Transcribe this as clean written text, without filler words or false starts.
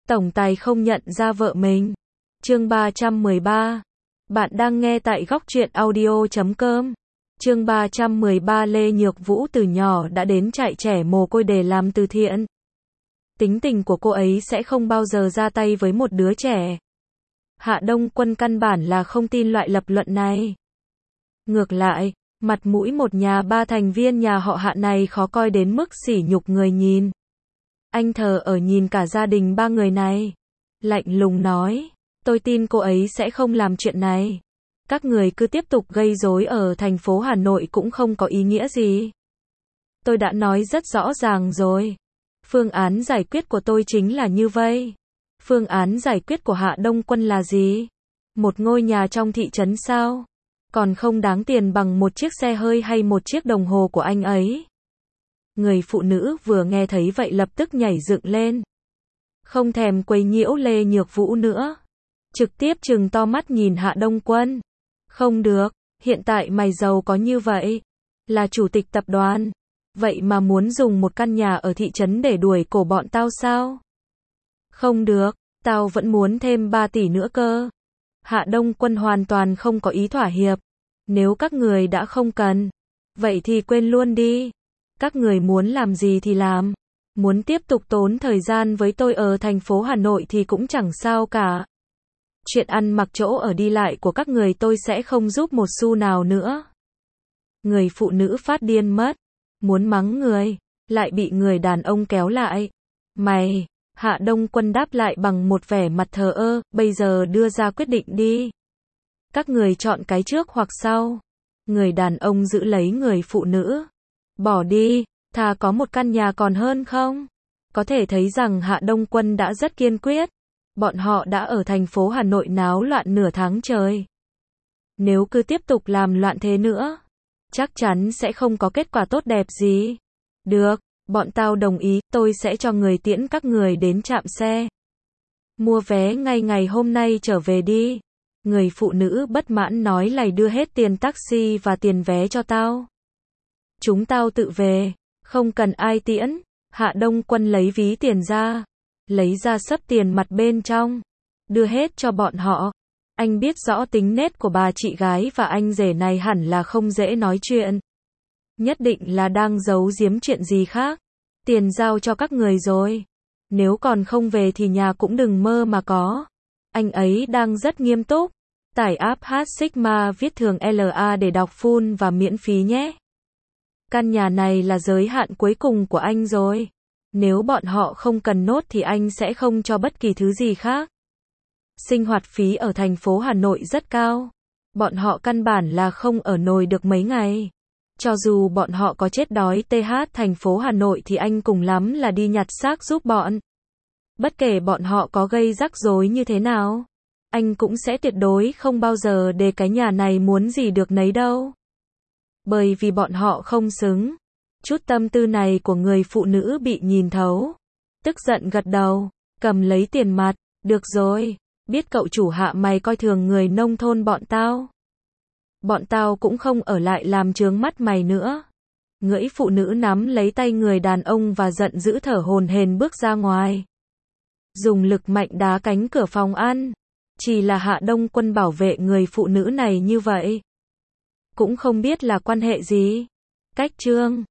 tổng tài không nhận ra vợ mình. Chương 313. Bạn đang nghe tại góc truyện audio.com. Chương 313. Lê Nhược Vũ từ nhỏ đã đến trại trẻ mồ côi để làm từ thiện. Tính tình của cô ấy sẽ không bao giờ ra tay với một đứa trẻ. Hạ Đông Quân căn bản là không tin loại lập luận này. Ngược lại, mặt mũi một nhà ba thành viên nhà họ Hạ này khó coi đến mức sỉ nhục người nhìn. Anh thờ ở nhìn cả gia đình ba người này. Lạnh lùng nói, tôi tin cô ấy sẽ không làm chuyện này. Các người cứ tiếp tục gây rối ở thành phố Hà Nội cũng không có ý nghĩa gì. Tôi đã nói rất rõ ràng rồi. Phương án giải quyết của tôi chính là như vậy. Phương án giải quyết của Hạ Đông Quân là gì? Một ngôi nhà trong thị trấn sao? Còn không đáng tiền bằng một chiếc xe hơi hay một chiếc đồng hồ của anh ấy. Người phụ nữ vừa nghe thấy vậy lập tức nhảy dựng lên. Không thèm quấy nhiễu Lê Nhược Vũ nữa. Trực tiếp trừng to mắt nhìn Hạ Đông Quân. Không được, hiện tại mày giàu có như vậy. Là chủ tịch tập đoàn. Vậy mà muốn dùng một căn nhà ở thị trấn để đuổi cổ bọn tao sao? Không được, tao vẫn muốn thêm 3 tỷ nữa cơ. Hạ Đông Quân hoàn toàn không có ý thỏa hiệp. Nếu các người đã không cần, vậy thì quên luôn đi. Các người muốn làm gì thì làm. Muốn tiếp tục tốn thời gian với tôi ở thành phố Hà Nội thì cũng chẳng sao cả. Chuyện ăn mặc chỗ ở đi lại của các người tôi sẽ không giúp một xu nào nữa. Người phụ nữ phát điên mất. Muốn mắng người, lại bị người đàn ông kéo lại. Mày, Hạ Đông Quân đáp lại bằng một vẻ mặt thờ ơ, bây giờ đưa ra quyết định đi. Các người chọn cái trước hoặc sau. Người đàn ông giữ lấy người phụ nữ. Bỏ đi, thà có một căn nhà còn hơn không? Có thể thấy rằng Hạ Đông Quân đã rất kiên quyết. Bọn họ đã ở thành phố Hà Nội náo loạn nửa tháng trời. Nếu cứ tiếp tục làm loạn thế nữa, chắc chắn sẽ không có kết quả tốt đẹp gì. Được, bọn tao đồng ý, tôi sẽ cho người tiễn các người đến trạm xe. Mua vé ngay ngày hôm nay trở về đi. Người phụ nữ bất mãn nói lày đưa hết tiền taxi và tiền vé cho tao. Chúng tao tự về, không cần ai tiễn. Hạ Đông Quân lấy ví tiền ra, lấy ra xấp tiền mặt bên trong, đưa hết cho bọn họ. Anh biết rõ tính nết của bà chị gái và anh rể này hẳn là không dễ nói chuyện. Nhất định là đang giấu giếm chuyện gì khác. Tiền giao cho các người rồi. Nếu còn không về thì nhà cũng đừng mơ mà có. Anh ấy đang rất nghiêm túc. Tải app H Sigma viết thường LA để đọc full và miễn phí nhé. Căn nhà này là giới hạn cuối cùng của anh rồi. Nếu bọn họ không cần nốt thì anh sẽ không cho bất kỳ thứ gì khác. Sinh hoạt phí ở thành phố Hà Nội rất cao. Bọn họ căn bản là không ở nổi được mấy ngày. Cho dù bọn họ có chết đói thành phố Hà Nội thì anh cùng lắm là đi nhặt xác giúp bọn. Bất kể bọn họ có gây rắc rối như thế nào, anh cũng sẽ tuyệt đối không bao giờ để cái nhà này muốn gì được nấy đâu. Bởi vì bọn họ không xứng. Chút tâm tư này của người phụ nữ bị nhìn thấu. Tức giận gật đầu, cầm lấy tiền mặt. Được rồi, biết cậu chủ Hạ mày coi thường người nông thôn bọn tao. Bọn tao cũng không ở lại làm chướng mắt mày nữa. Ngưỡi phụ nữ nắm lấy tay người đàn ông và giận dữ thở hổn hển bước ra ngoài. Dùng lực mạnh đá cánh cửa phòng ăn. Chỉ là Hạ Đông Quân bảo vệ người phụ nữ này như vậy. Cũng không biết là quan hệ gì. Cách chương